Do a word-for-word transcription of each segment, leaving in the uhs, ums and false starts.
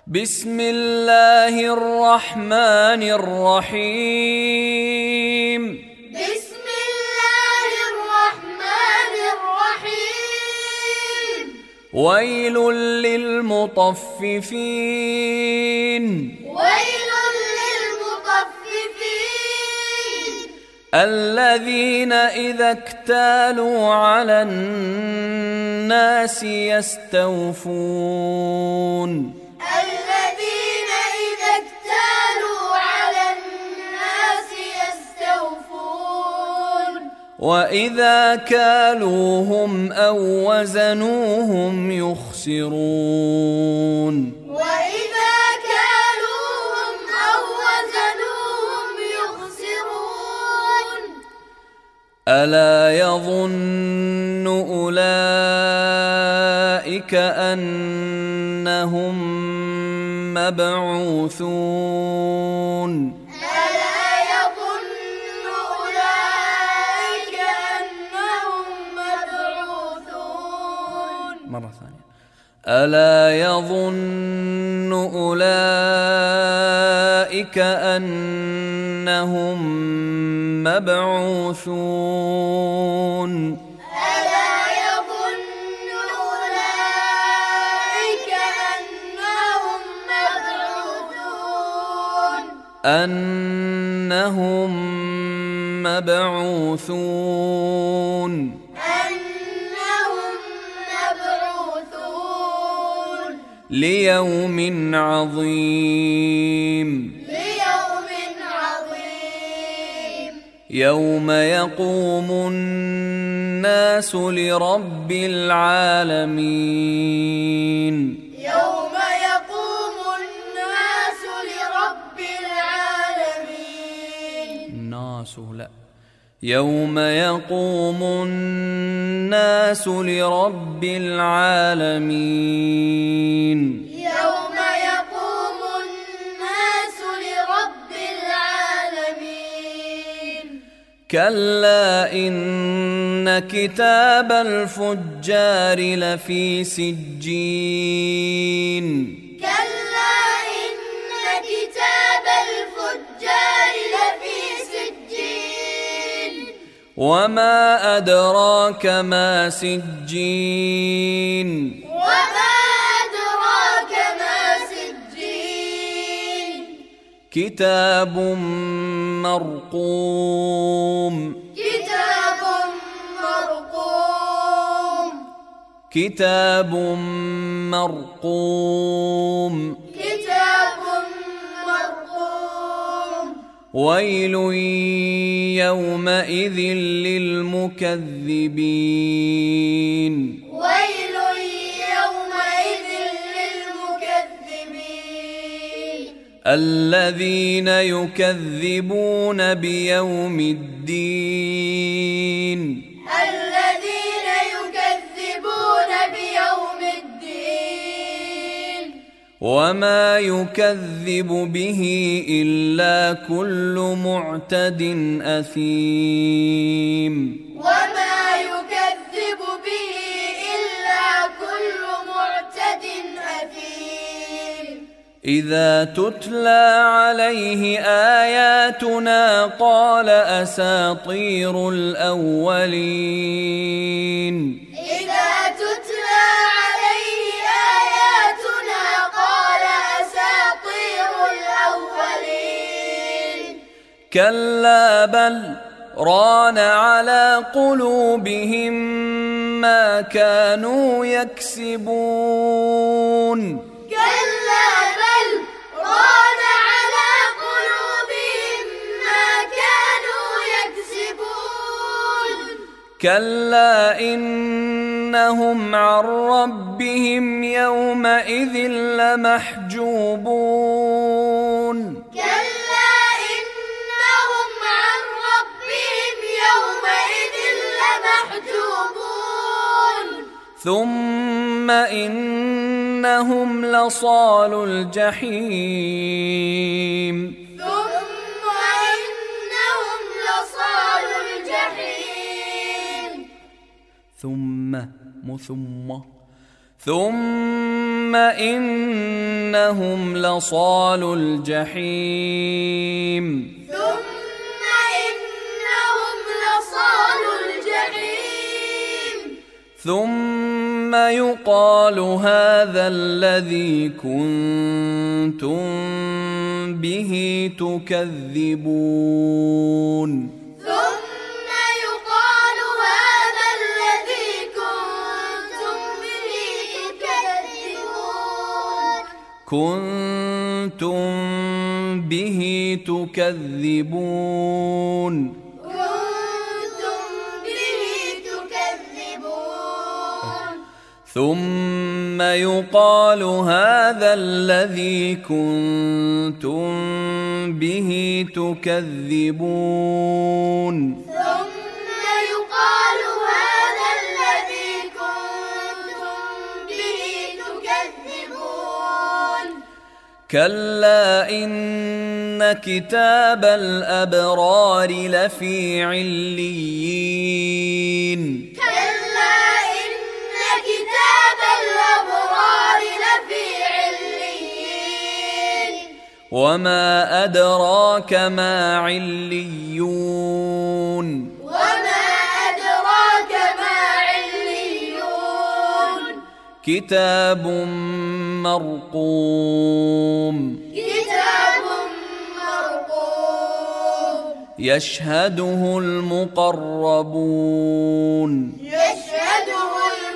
بسم الله الرحمن الرحيم بسم الله الرحمن الرحيم ويل للمطففين ويل للمطففين الذين إذا اكتالوا على الناس يستوفون الذين إذا اكتالوا على الناس يستوفون وإذا كالوهم أو وزنوهم يخسرون وإذا كالوهم أو وزنوهم يخسرون ألا يظن أولئك أنهم مبعوثون ألا يظن أولئك أنهم مبعوثون مرة ثانية ألا يظن أولئك أنهم مبعوثون ألا يظن أولئك أنهم مبعوثون أنهم مبعوثون أنهم مبعوثون ليوم عظيم ليوم عظيم يوم يقوم الناس لرب العالمين يوم يقوم الناس لرب العالمين الناس لا يوم يقوم الناس لرب العالمين يوم يقوم الناس لرب العالمين كلا إن كتاب الفجار لفي سجين كلا إن كتاب الفجار لفي سجين وما أدراك ما سجين وما أدراك ما سجين كتاب مرقوم كتاب مرقوم كتاب مرقوم كتاب مرقوم ويل يومئذ للمكذبين ويل يومئذ للمكذبين الذين يكذبون بيوم الدين الذين يكذبون بيوم الدين وما يكذب به إلا كل معتد أثيم وما يكذب به إلا كل معتد أثيم إذا تتلى عليه آياتنا قال أساطير الأولين إذا تتلى عليه آياتنا قال أساطير الأولين كلا بل ران على قلوبهم ما كانوا يكسبون كلا بل ران على قلوبهم ما كانوا يكسبون كلا إنهم عن ربهم يومئذ لمحجوبون كلا إنهم عن ربهم يومئذ لمحجوبون ثم إنهم لصال الجحيم ثم إنهم لصال الجحيم ثم مثم ثم إنهم لصالو الجحيم ثم إنهم لصالو الجحيم ثم يقال هذا الذي كنتم به تكذبون ثم يقال هذا الذي كنتم به تكذبون كنتم به تكذبون كنتم به تكذبون ثم يقال هذا الذي كنتم به تكذبون ثم يقال هذا الذي كنتم به تكذبون كلا إن كتاب الأبرار لفي عليين كلا إن كتاب الأبرار لفي عليين وما أدراك ما عليون وما أدراك ما عليون كتاب مرقوم كتاب مرقوم يشهده المقربون يشهده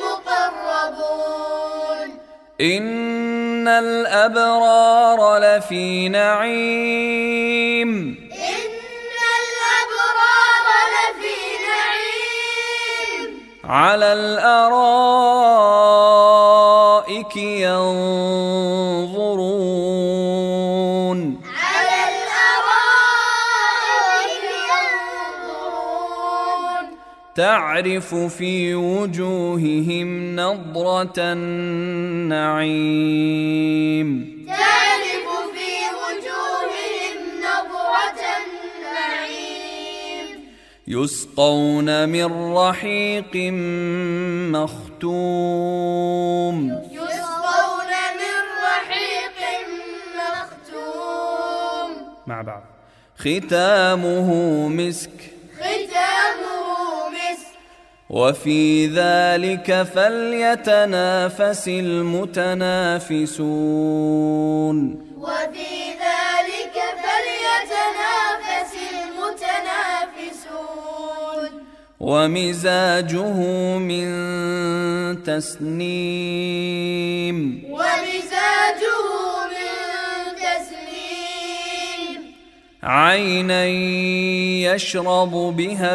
المقربون إن الأبرار لفي نعيم إن الأبرار لفي نعيم على الأرائك ينظرون على الأرائك ينظرون تعرف في وجوههم نضرة النعيم تعرف في وجوههم نضرة النعيم يسقون من رحيق مختوم يسقون من رحيق مختوم مع بعض ختامه مسك ختامه مسك وفي ذلك فليتنافس المتنافسون وفي ذلك فليتنافس المتنافسون ومزاجه من تسنيم ومزاجه من تسليم عينا يشرب بها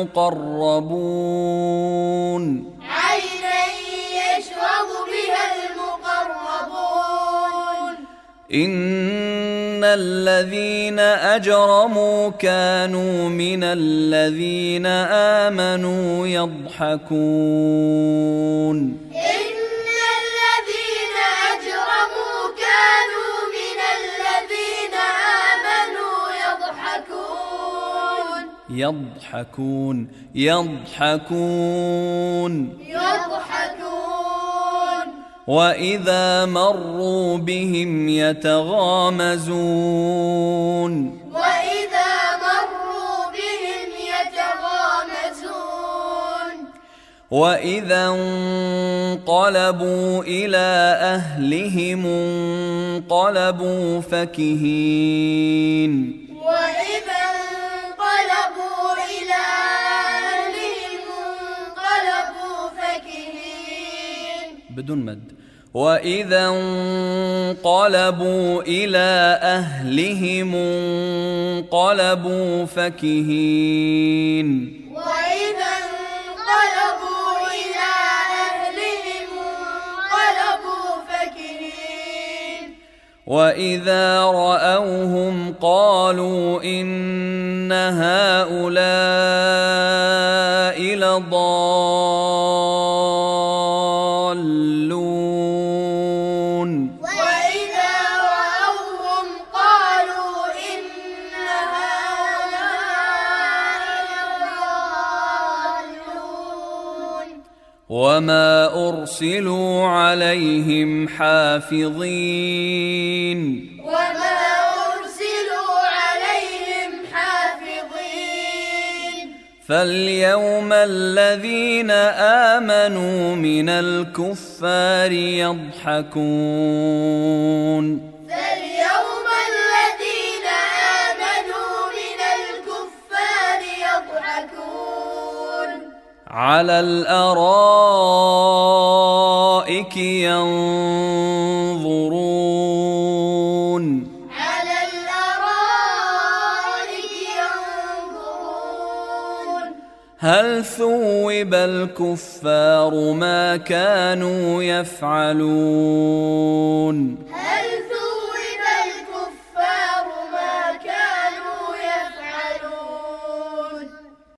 المقربون عينا يشرب بها المقربون إن الذين أجرموا كانوا من الذين آمنوا يضحكون إن الذين أجرموا كانوا من الذين آمنوا يضحكون يضحكون يضحكون يضحكون وإذا مروا بهم يتغامزون وإذا مروا بهم يتغامزون وإذا انقلبوا إلى أهلهم انقلبوا فكهين وإذا انقلبوا إلى أهلهم انقلبوا فكهين بدون مد وإذا انقلبوا إلى أهلهم انقلبوا فكهين وإذا انقلبوا إلى أهلهم انقلبوا فكهين وإذا رأوهم قالوا إن هؤلاء لضالون وإذا رأوهم قالوا إن هؤلاء لضالون وما أرسلوا عليهم حافظين وما أرسلوا عليهم حافظين فاليوم الذين آمنوا من الكفار يضحكون فاليوم الذين آمنوا من الكفار يضحكون على الأرائك ينظرون على الأرائك ينظرون هل ثوب الكفار ما كانوا يفعلون هل